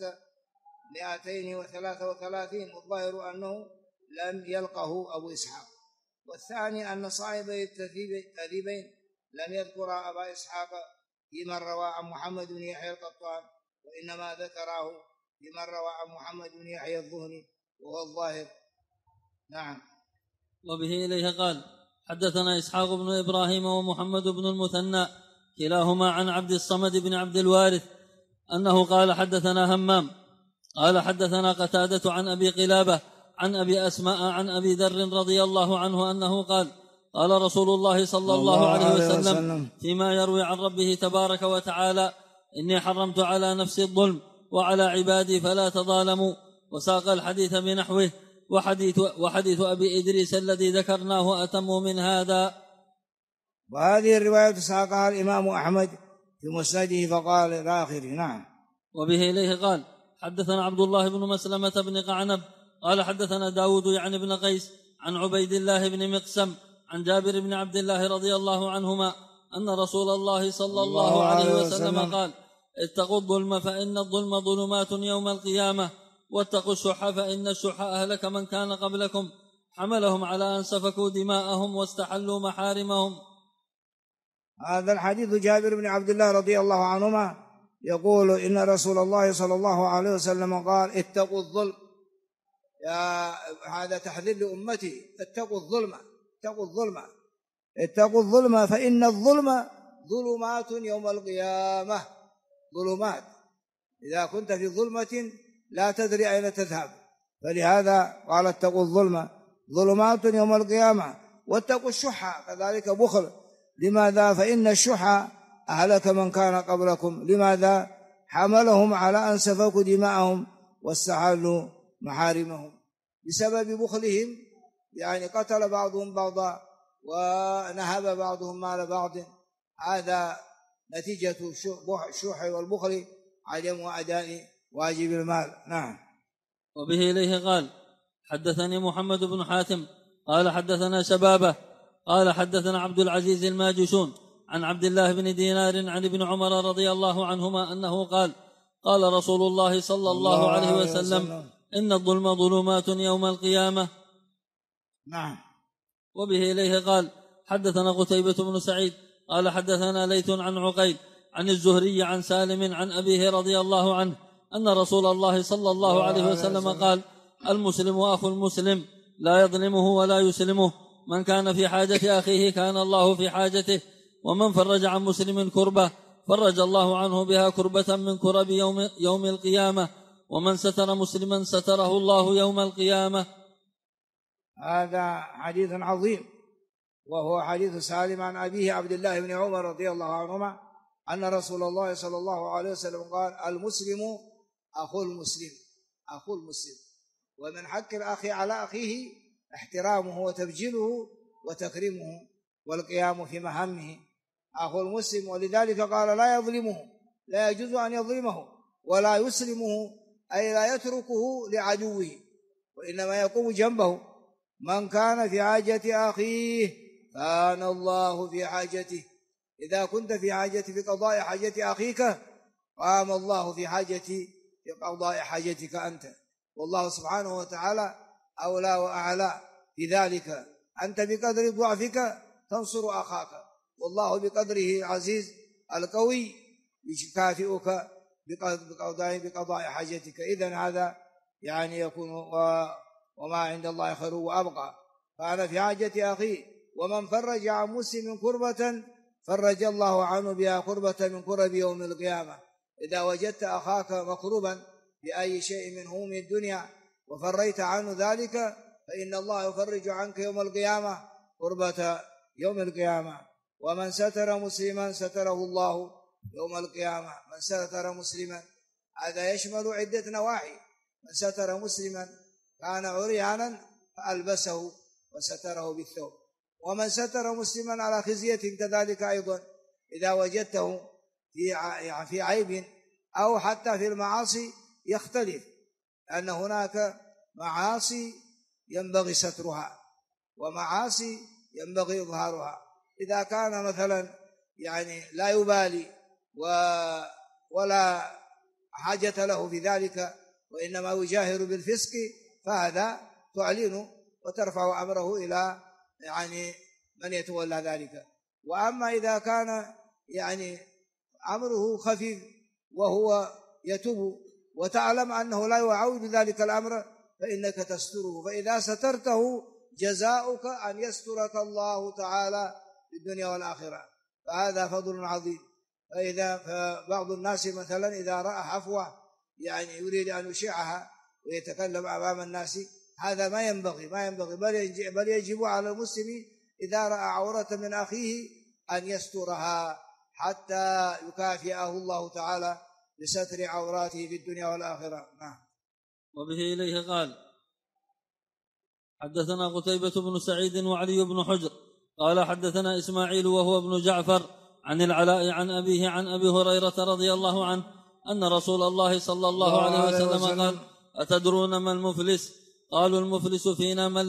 233 والظاهر أنه لم يلقه أبو إسحاق، والثاني أن صاحبي التهذيبين لم يذكر أبا إسحاق فيما روى عن محمد بن يحيى القطان، وإنما ذكره فيما روى عن محمد بن يحيى الظهري وهو الظاهر. نعم. وبه إليه قال: حدثنا إسحاق بن إبراهيم ومحمد بن المثنى كلاهما عن عبد الصمد بن عبد الوارث أنه قال: حدثنا همام قال: حدثنا قتادة عن أبي قلابة عن أبي أسماء عن أبي ذر رضي الله عنه أنه قال: قال رسول الله صلى الله عليه وسلم فيما يروي عن ربه تبارك وتعالى: إني حرمت على نفسي الظلم وعلى عبادي فلا تظالموا. وساق الحديث بنحوه. وحديث أبي إدريس الذي ذكرناه أتم من هذا. وهذه الرواية ساقها الإمام أحمد في مسنده فقال إلى آخره. نعم. وبه إليه قال: حدثنا عبد الله بن مسلمة بن قعنب قال: حدثنا داود يعني بن قيس عن عبيد الله بن مقسم عن جابر بن عبد الله رضي الله عنهما أن رسول الله صلى الله عليه وسلم قال: اتقوا الظلم فإن الظلم ظلمات يوم القيامة، واتقوا الشح فإن الشح أهلك من كان قبلكم، حملهم على أن سفكوا دماءهم واستحلوا محارمهم. هذا الحديث جابر بن عبد الله رضي الله عنهما يقول إن رسول الله صلى الله عليه وسلم قال: اتقوا الظلم. هذا تحذير لأمتي: اتقوا الظلم، اتقوا الظلم، اتقوا الظلم فإن الظلم ظلمات يوم القيامة. ظلمات، إذا كنت في ظلمة لا تدري أين تذهب، فلهذا قال: اتقوا الظلم ظلمات يوم القيامة. واتقوا الشح كذلك بخل. لماذا؟ فإن الشح أهلك من كان قبلكم. لماذا؟ حملهم على أن سفكوا دماءهم واستحلوا محارمهم بسبب بخلهم، يعني قتل بعضهم بعضا ونهب بعضهم مال بعض. هذا نتيجة الشح والبخل، عدم أداء واجب المال. نعم. وبه إليه قال: حدثني محمد بن حاتم قال: حدثنا شبابه قال: حدثنا عبد العزيز الماجشون عن عبد الله بن دينار عن ابن عمر رضي الله عنهما أنه قال: قال رسول الله صلى الله عليه وسلم: إن الظلم ظلمات يوم القيامة. نعم. وبه إليه قال: حدثنا قتيبة بن سعيد قال: حدثنا ليث عن عقيل عن الزهري عن سالم عن أبيه رضي الله عنه أن رسول الله صلى الله عليه وسلم قال: المسلم أخو المسلم لا يظلمه ولا يسلمه، من كان في حاجة أخيه كان الله في حاجته، ومن فرج عن مسلم كربة فرج الله عنه بها كربة من كرب يوم القيامة، ومن ستر مسلما ستره الله يوم القيامة. هذا حديث عظيم، وهو حديث سالم عن أبيه عبد الله بن عمر رضي الله عنهما أن رسول الله صلى الله عليه وسلم قال: المسلم أخو المسلم، أخو المسلم. ومن حق الأخ على أخيه احترامه وتبجيله وتكريمه والقيام في مهامه. أخو المسلم، ولذلك قال: لا يظلمه، لا يجوز أن يظلمه، ولا يسلمه، أي لا يتركه لعدوه، وإنما يقوم جنبه. من كان في حاجة أخيه كان الله في حاجته. إذا كنت في حاجة بقضاء حاجة أخيك قام الله في حاجة بقضاء حاجتك أنت، والله سبحانه وتعالى أولى وأعلى في ذلك. أنت بقدر ضعفك تنصر أخاك، والله بقدره العزيز القوي يكافئك بقضاء حاجتك. إذن هذا يعني يكون وما عند الله خير وأبقى. فأنا في حاجة أخي، ومن فرج عن مسلم كربة فرج الله عنه بها كربة من كرب يوم القيامة. إذا وجدت أخاك مكروبا بأي شيء من هموم الدنيا وفريت عنه ذلك فإن الله يفرج عنك يوم القيامة كربة يوم القيامة. ومن ستر مسلما ستره الله يوم القيامة. من ستر مسلما هذا يشمل عدة نواحي. من ستر مسلما كان عريانا فألبسه وستره بالثوب. ومن ستر مسلما على خزية كذلك أيضا إذا وجدته في عيب أو حتى في المعاصي يختلف، لأن هناك معاصي ينبغي سترها ومعاصي ينبغي إظهارها. إذا كان مثلا لا يبالي ولا حاجة له في ذلك وإنما يجاهر بالفسق فهذا تعلن وترفع أمره إلى من يتولى ذلك. وأما إذا كان أمره خفيف وهو يتوب وتعلم أنه لا يعود ذلك الأمر فإنك تستره، فإذا سترته جزاؤك أن يسترك الله تعالى في الدنيا والآخرة، فهذا فضل عظيم. فبعض الناس مثلا إذا رأى حفوة يريد أن يشيعها ويتكلم أمام الناس، هذا ما ينبغي بل يجب على المسلم إذا رأى عورة من أخيه أن يسترها حتى يكافئه الله تعالى بستر عوراته في الدنيا والآخرة. وبه إليه قال حدثنا قتيبة بن سعيد وعلي بن حجر قال حدثنا إسماعيل وهو ابن جعفر عن العلاء عن أبيه عن أبي هريرة رضي الله عنه أن رسول الله صلى الله عليه وسلم قال أتدرون ما المفلس؟ قالوا المفلس فينا من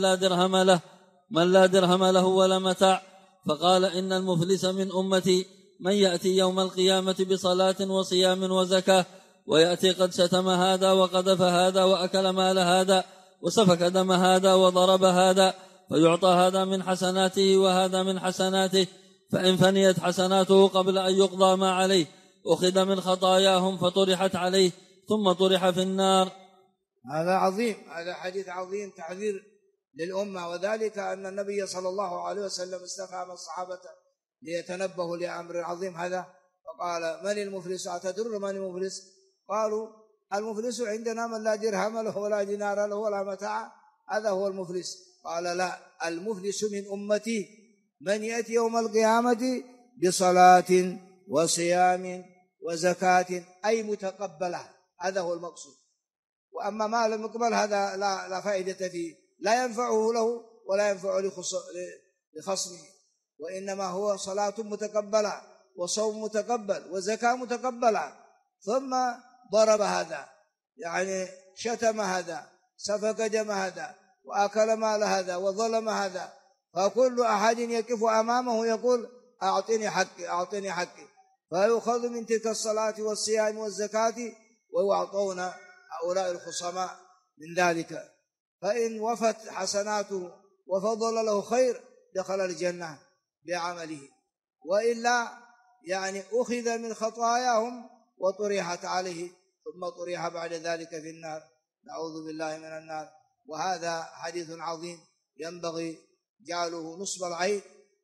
لا درهم له ولا متاع. فقال إن المفلس من أمتي من يأتي يوم القيامة بصلاة وصيام وزكاة ويأتي قد شتم هذا وقذف هذا وأكل مال هذا وسفك دم هذا وضرب هذا، فيعطى هذا من حسناته وهذا من حسناته، فإن فنيت حسناته قبل أن يقضى ما عليه أخذ من خطاياهم فطرحت عليه ثم طرح في النار. هذا عظيم، هذا حديث عظيم تحذير للأمة، وذلك أن النبي صلى الله عليه وسلم استفهم الصحابة ليتنبهوا لأمر عظيم هذا، فقال من المفلس؟ أتدرون من المفلس؟ قالوا المفلس عندنا من لا درهم له ولا دينار له ولا متاع، هذا هو المفلس. قال لا، المفلس من أمتي من يأتي يوم القيامة بصلاة وصيام وزكاة أي متقبلة، هذا هو المقصود. وأما ما لم يقبل هذا لا فائدة فيه، لا ينفعه له ولا ينفع لخصمه، وإنما هو صلاة متقبلة وصوم متقبل وزكاة متقبلة. ثم ضرب هذا شتم هذا، سفك دم هذا، وأكل مال هذا، وظلم هذا، فكل أحد يقف أمامه يقول أعطني حقي أعطني حقي، فيأخذ من تلك الصلاة والصيام والزكاة ويعطون هؤلاء الخصماء من ذلك. فإن وفت حسناته وفضل له خير دخل الجنة بعمله، وإلا أخذ من خطاياهم وطرحت عليه ثم طرح بعد ذلك في النار، نعوذ بالله من النار. وهذا حديث عظيم ينبغي جعله نصب العين،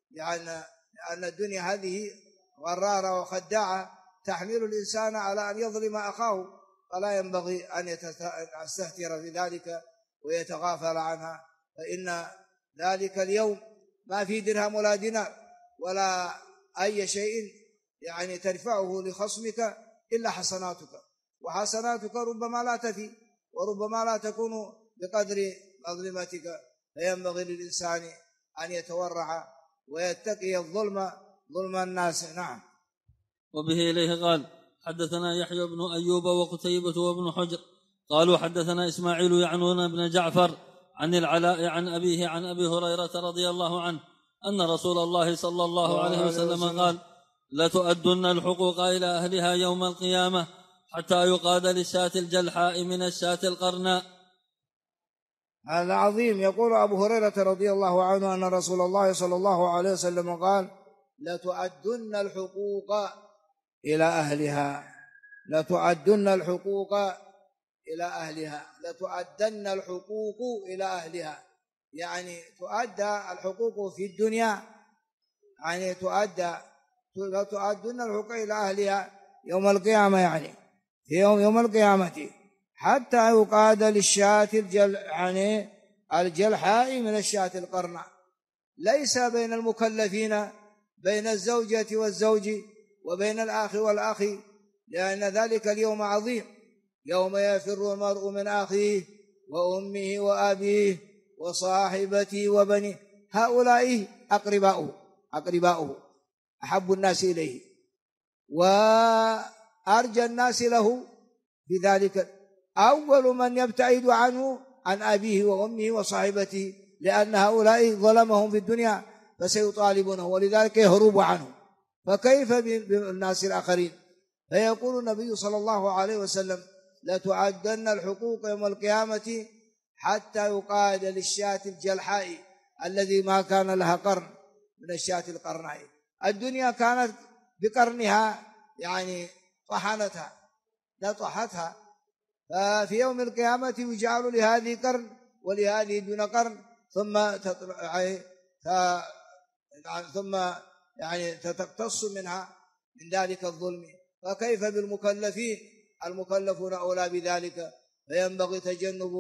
لأن الدنيا هذه غرارة وخداعة تحمل الإنسان على أن يظلم أخاه، فلا ينبغي أن يستهتر في ذلك ويتغافل عنها، فإن ذلك اليوم ما في درهم ولا دينار ولا أي شيء ترفعه لخصمك إلا حسناتك، وحسناتك ربما لا تفي وربما لا تكون بقدر مظلمتك، فينبغي للإنسان أن يتورع ويتقي ظلم الناس. نعم. وبه إليه قال حدثنا يحيى بن أيوب وقتيبة وابن حجر قالوا حدثنا إسماعيل يعنون بن جعفر عن العلاء عن أبيه عن أبي هريرة رضي الله عنه أن رسول الله صلى الله عليه وسلم قال لتؤدن الحقوق إلى أهلها يوم القيامة حتى يقاد للشاة الجلحاء من الشاة القرناء. هذا عظيم. يقول أبو هريرة رضي الله عنه أن رسول الله صلى الله عليه وسلم قال لتؤدن الحقوق إلى أهلها، لتؤدن الحقوق إلى أهلها، لتؤدن الحقوق إلى أهلها، يعني تؤدى الحقوق في الدنيا، يعني لتؤدن الحقوق إلى أهلها يوم القيامة، يعني في يوم القيامة، حتى يقاد للشاة يعني الجلحاء من الشاة القرناء. ليس بين المكلفين بين الزوجة والزوج وبين الأخ والأخ، لأن ذلك اليوم عظيم، يوم يفر المرء من أخيه وأمه وأبيه وصاحبته وبنيه، هؤلاء أقرباؤه أحب الناس إليه وأرجى الناس له بذلك. أول من يبتعد عنه عن أبيه وأمه وصاحبته، لأن هؤلاء ظلمهم في الدنيا فسيطالبونه، ولذلك يهرب عنه، فكيف بالناس الآخرين؟ فيقول النبي صلى الله عليه وسلم: لتعدن الحقوق يوم القيامة حتى يقاد للشاة الجلحاء الذي ما كان لها قرن من الشاة القرناء. الدنيا كانت بقرنها، يعني طحنتها نطحتها، ففي يوم القيامة يجعل لهذه قرن ولهذه دون قرن، ثم يعني تقتص منها من ذلك الظلم. فكيف بالمكلفين؟ المكلفون أولى بذلك، فينبغي تجنب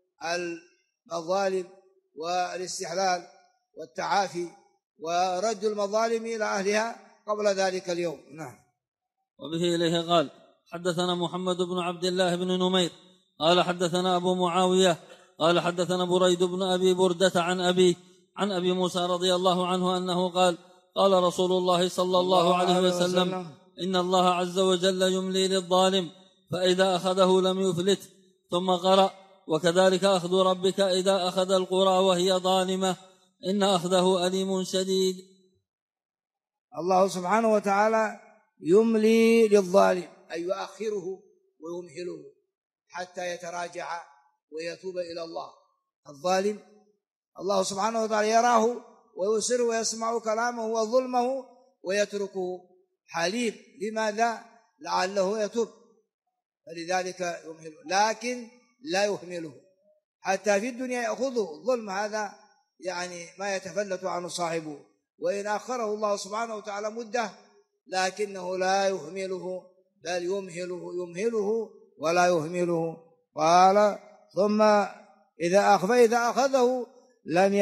المظالم والاستحلال والتعافي ورد المظالم إلى أهلها قبل ذلك اليوم. نعم. وبه إليه قال: حدثنا محمد بن عبد الله بن نمير قال حدثنا أبو معاوية قال حدثنا بريد بن أبي بردة عن أبي موسى رضي الله عنه أنه قال: قال رسول الله صلى الله عليه وسلم: إن الله عز وجل يملي للظالم فإذا أخذه لم يفلت. ثم قرأ: وكذلك أخذ ربك إذا أخذ القرى وهي ظالمة إن أخذه أليم شديد. الله سبحانه وتعالى يملي للظالم، أي يؤخره ويمهله حتى يتراجع ويتوب إلى الله. الظالم الله سبحانه وتعالى يراه ويسر ويسمع كلامه وظلمه ويتركه حليم. لماذا؟ لعله يتوب، فلذلك يمهله، لكن لا يهمله حتى في الدنيا يأخذه. الظلم هذا يعني ما يتفلت عنه صاحبه، وإن أخره الله سبحانه وتعالى مدة لكنه لا يهمله، بل يمهله ولا يهمله. قال: ثم إذا أخذه لم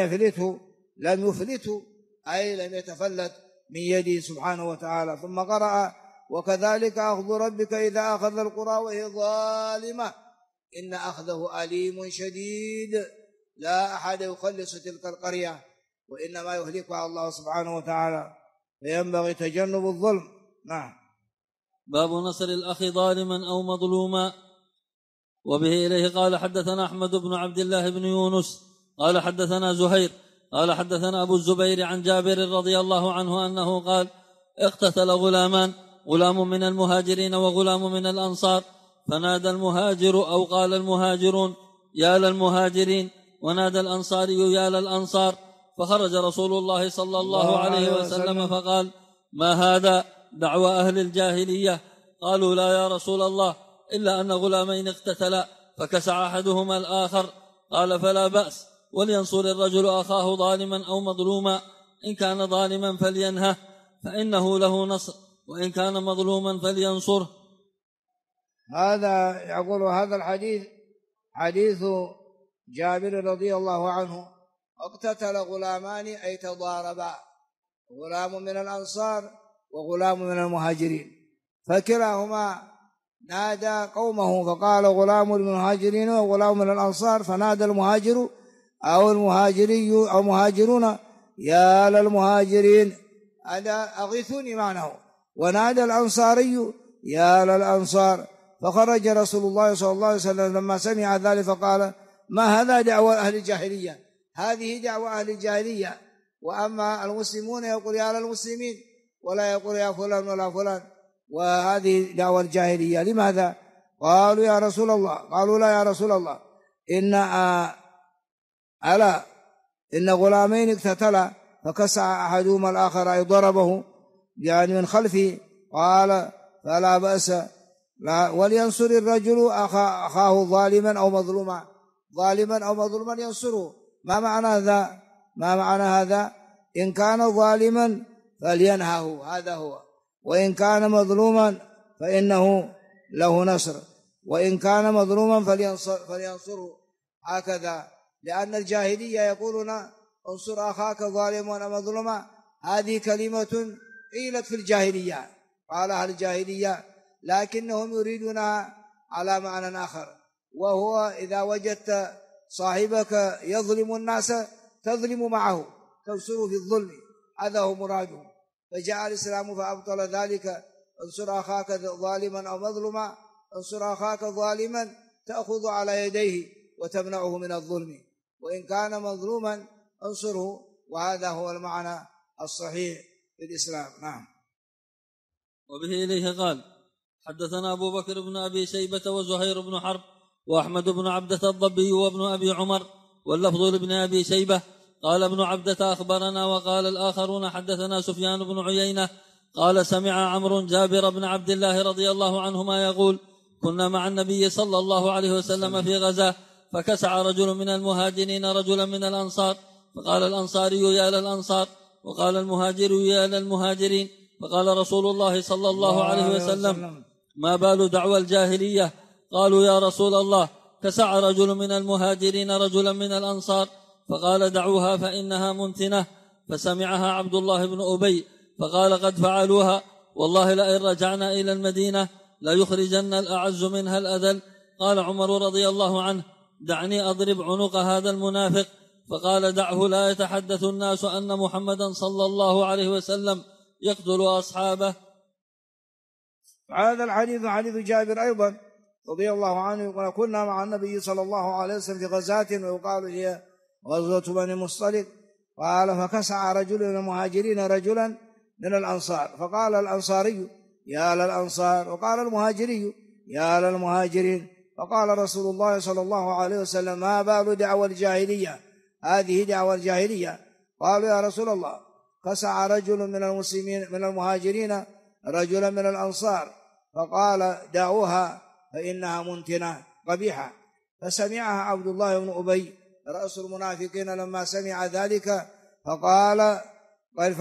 يفلته أي لم يتفلت من يده سبحانه وتعالى. ثم قرأ: وكذلك أخذ ربك إذا أخذ القرى وهي ظالمة إن أخذه أليم شديد. لا أحد يخلص تلك القرية، وإنما يهلكها الله سبحانه وتعالى، فينبغي تجنب الظلم. نعم. باب نصر الأخ ظالما أو مظلوما. وبه إليه قال: حدثنا أحمد بن عبد الله بن يونس قال حدثنا زهير قال حدثنا أبو الزبير عن جابر رضي الله عنه أنه قال: اقتتل غلامان، غلام من المهاجرين وغلام من الأنصار، فنادى المهاجر أو قال المهاجرون: يا للمهاجرين، ونادى الأنصاري: يا للأنصار. فخرج رسول الله صلى الله عليه وسلم فقال: ما هذا؟ دعوى أهل الجاهلية. قالوا: لا يا رسول الله، إلا أن غلامين اقتتلا فكسع أحدهما الآخر. قال: فلا بأس، ولينصر الرجل أخاه ظالما أو مظلوما، إن كان ظالما فلينهه فإنه له نصر، وإن كان مظلوما فلينصره. هذا يقول هذا الحديث حديث جابر رضي الله عنه: اقتتل غلامان أي تضاربا، غلام من الأنصار وغلام من المهاجرين، فكلاهما نادى قومه، فقال غلام المهاجرين وغلام من الأنصار، فنادى المهاجر أو المهاجري أو مهاجرون: يا للمهاجرين، هذا أغيثوني معناه. ونادى الأنصاري: يا للأنصار. فخرج رسول الله صلى الله عليه وسلم لما سمع ذلك فقال: ما هذا؟ دعوة أهل الجاهلية، هذه دعوة أهل الجاهلية. وأما المسلمون يقول يا للمسلمين، ولا يقول يا فلان ولا فلان، وهذه دعوة الجاهلية. لماذا؟ قالوا: يا رسول الله. قالوا: لا يا رسول الله، إن غلامين اقتتلا فكسع أحدهما الآخر، أي ضربه يعني من خلفه. قال: فلا بأس، لا ولينصر الرجل أخاه ظالما أو مظلوما ينصره. ما معنى هذا؟ إن كان ظالما فلينهه، هذا هو، وإن كان مظلوما فإنه له نصر، وإن كان مظلوما فلينصره، هكذا. لأن الجاهلية يقولون انصر أخاك ظالما ومظلوما، هذه كلمة قيلت في الجاهلية، قالها الجاهلية، لكنهم يريدونها على معنى آخر، وهو إذا وجدت صاحبك يظلم الناس تظلم معه، تنصره في الظلم، هذا هو مراده. فجاء الإسلام فأبطل ذلك. انصر أخاك ظالما أو مظلوما، انصر أخاك ظالما تأخذ على يديه وتمنعه من الظلم، وإن كان مظلوما انصره، وهذا هو المعنى الصحيح في الإسلام. نعم. وبه إليه قال حدثنا أبو بكر بن أبي شيبة وزهير بن حرب وأحمد بن عبدة الضبي وابن أبي عمر، واللفظ لابن أبي شيبة قال ابن عبدة أخبرنا، وقال الآخرون حدثنا سفيان بن عيينة قال سمع عمرو جابر بن عبد الله رضي الله عنهما يقول كنا مع النبي صلى الله عليه وسلم في غزاة، فكسع رجل من المهاجرين رجلا من الأنصار، فقال الأنصاري يا للأنصار، وقال المهاجر يا للمهاجرين، فقال رسول الله صلى الله عليه وسلم ما بال دعوى الجاهلية؟ قالوا يا رسول الله كسع رجل من المهاجرين رجلا من الأنصار، فقال دعوها فإنها منتنة. فسمعها عبد الله بن أبي فقال قد فعلوها، والله لئن رجعنا إلى المدينة ليخرجن الأعز منها الأذل. قال عمر رضي الله عنه دعني أضرب عنق هذا المنافق، فقال دعه لا يتحدث الناس أن محمدا صلى الله عليه وسلم يقتل أصحابه. هذا الحديث حديث جابر أيضا رضي الله عنه يقول كنا مع النبي صلى الله عليه وسلم في غزاة، ويقال هي غزوة بني مصطلق، قال فكسع رجل من المهاجرين رجلا من الأنصار، فقال الأنصاري يا للأنصار، وقال المهاجري يا للمهاجرين، فقال رسول الله صلى الله عليه وسلم ما بال دعوى الجاهلية؟ هذه دعوى الجاهلية. قالوا يا رسول الله كسع رجل من المسلمين من المهاجرين رجلا من الأنصار، فقال دعوها فإنها منتنة قبيحة. فسمعها عبد الله بن أبي رأس المنافقين لما سمع ذلك، فقال قد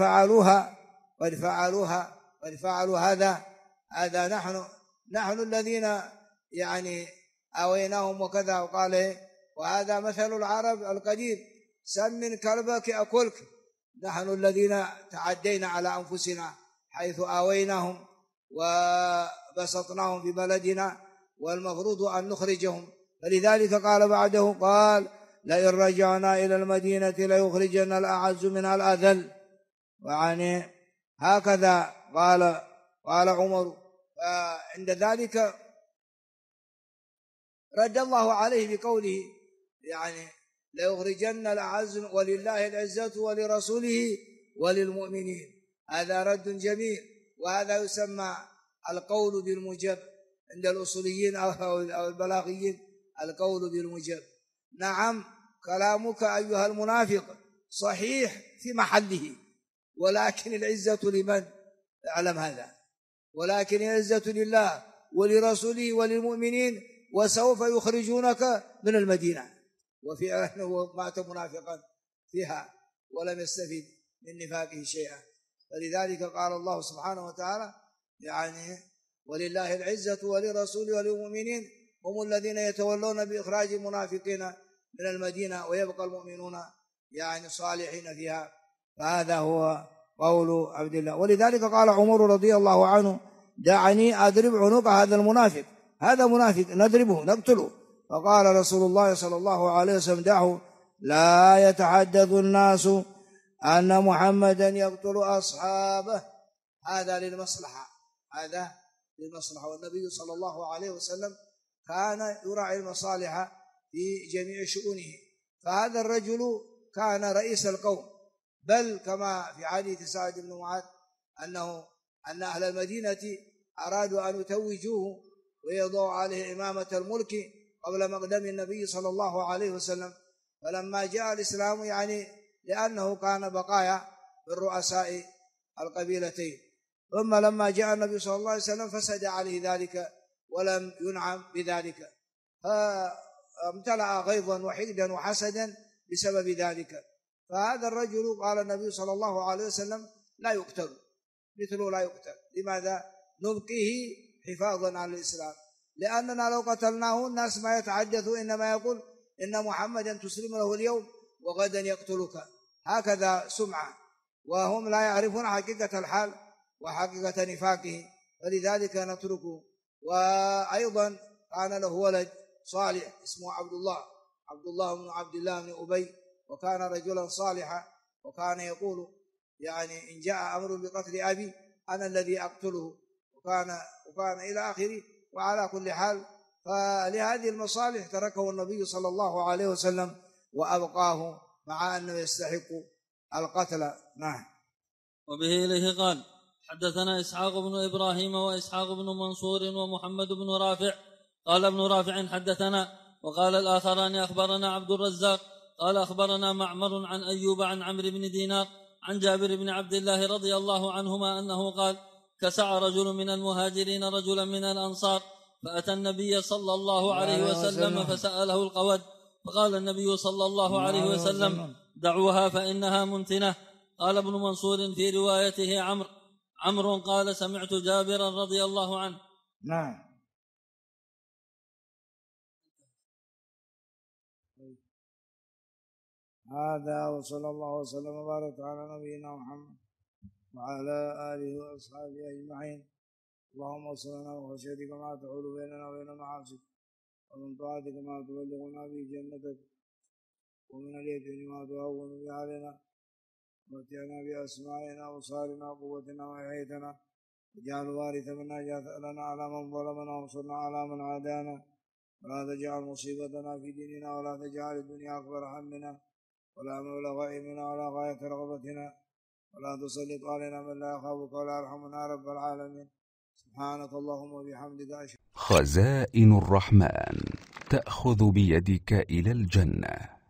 فعلوا هذا نحن الذين يعني آويناهم وكذا. وقال وهذا مثل العرب القديم سمن كلبك أكلك، نحن الذين تعدينا على أنفسنا حيث آويناهم وبسطناهم في بلدنا، والمفروض أن نخرجهم. فلذلك قال بعده قال لئن رجعنا إلى المدينة ليخرجن الأعز منها الأذل، يعني هكذا قال عمر. عند ذلك رد الله عليه بقوله يعني ليخرجن الأعز ولله العزة ولرسوله وللمؤمنين، هذا رد جميل، وهذا يسمى القول بالموجب عند الأصوليين أو البلاغيين، القول بالموجب. نعم كلامك أيها المنافق صحيح في محله، ولكن العزة لمن؟ اعلم هذا، ولكن العزة لله ولرسوله وللمؤمنين، وسوف يخرجونك من المدينة. وفعلا هو مات منافقا فيها ولم يستفيد من نفاقه شيئا. فلذلك قال الله سبحانه وتعالى يعني ولله العزة ولرسوله وللمؤمنين هم الذين يتولون بإخراج المنافقين من المدينة ويبقى المؤمنون يعني صالحين فيها. فهذا هو قول عبد الله. ولذلك قال عمر رضي الله عنه دعني أضرب عنق هذا المنافق، هذا منافق نضربه نقتله. فقال رسول الله صلى الله عليه وسلم دعه لا يتحدث الناس أن محمدا يقتل أصحابه، هذا للمصلحة، والنبي صلى الله عليه وسلم كان يراعي المصالح في جميع شؤونه. فهذا الرجل كان رئيس القوم، بل كما في حديث سعد بن معاذ أن أهل المدينة أرادوا أن يتوجوه ويضعوا عليه إمامة الملك قبل مقدم النبي صلى الله عليه وسلم. فلما جاء الإسلام يعني لأنه كان بقايا من رؤساء القبيلتين، ثم لما جاء النبي صلى الله عليه وسلم فسد عليه ذلك ولم ينعم بذلك، فامتلأ غيظا وحقدا وحسدا بسبب ذلك. فهذا الرجل قال النبي صلى الله عليه وسلم لا يقتل، مثله لا يقتل. لماذا؟ نبقيه حفاظا على الإسلام، لأننا لو قتلناه الناس ما يتحدثوا إنما يقول إن محمدا تسلم له اليوم وغدا يقتلك، هكذا سمعة، وهم لا يعرفون حقيقة الحال وحقيقة نفاقه، فلذلك نتركه. وأيضا كان له ولد صالح اسمه عبد الله بن عبد الله بن أبي، وكان رجلا صالحا، وكان يقول يعني إن جاء أمر بقتل أبي أنا الذي أقتله، وكان إلى آخره. وعلى كل حال فلهذه المصالح تركه النبي صلى الله عليه وسلم وأبقاه مع أنه يستحق القتل. نعم. وبه إليه قال حدثنا إسحاق بن إبراهيم وإسحاق بن منصور ومحمد بن رافع. قال ابن رافع حدثنا، وقال الآخران أخبرنا عبد الرزاق قال أخبرنا معمر عن أيوب عن عمرو بن دينار عن جابر بن عبد الله رضي الله عنهما أنه قال كسع رجل من المهاجرين رجلا من الأنصار فأتى النبي صلى الله عليه وسلم فسأله القود، فقال النبي صلى الله عليه وسلم دعوها فإنها منتنة. قال ابن منصور في روايته عمرو قال سمعت جابرا رضي الله عنه. نعم. هذا وصلى الله وسلم وبارك على نبينا محمد وعلى آله وأصحابه أجمعين. اللهم وصلنا وخشيتك ما تحول بيننا وبين معاصيك، ومن طاعتك ما تبلغنا به جنتك، ومن اليقين ما تهون به علينا، ومتعنا بأسمائنا وأبصارنا وقوتنا وأحييتنا، واجعل الوارث منا ثأرنا على من ظلمنا وانصرنا على من عادانا، ولا تجعل مصيبتنا في ديننا، ولا تجعل الدنيا أكبر همنا ولا مبلغ علمنا ولا غاية رغبتنا، ولا تسلط علينا من لا يخافك ولا يرحمنا رب العالمين. سبحانك اللهم وبحمدك. خزائن الرحمن تأخذ بيدك إلى الجنة.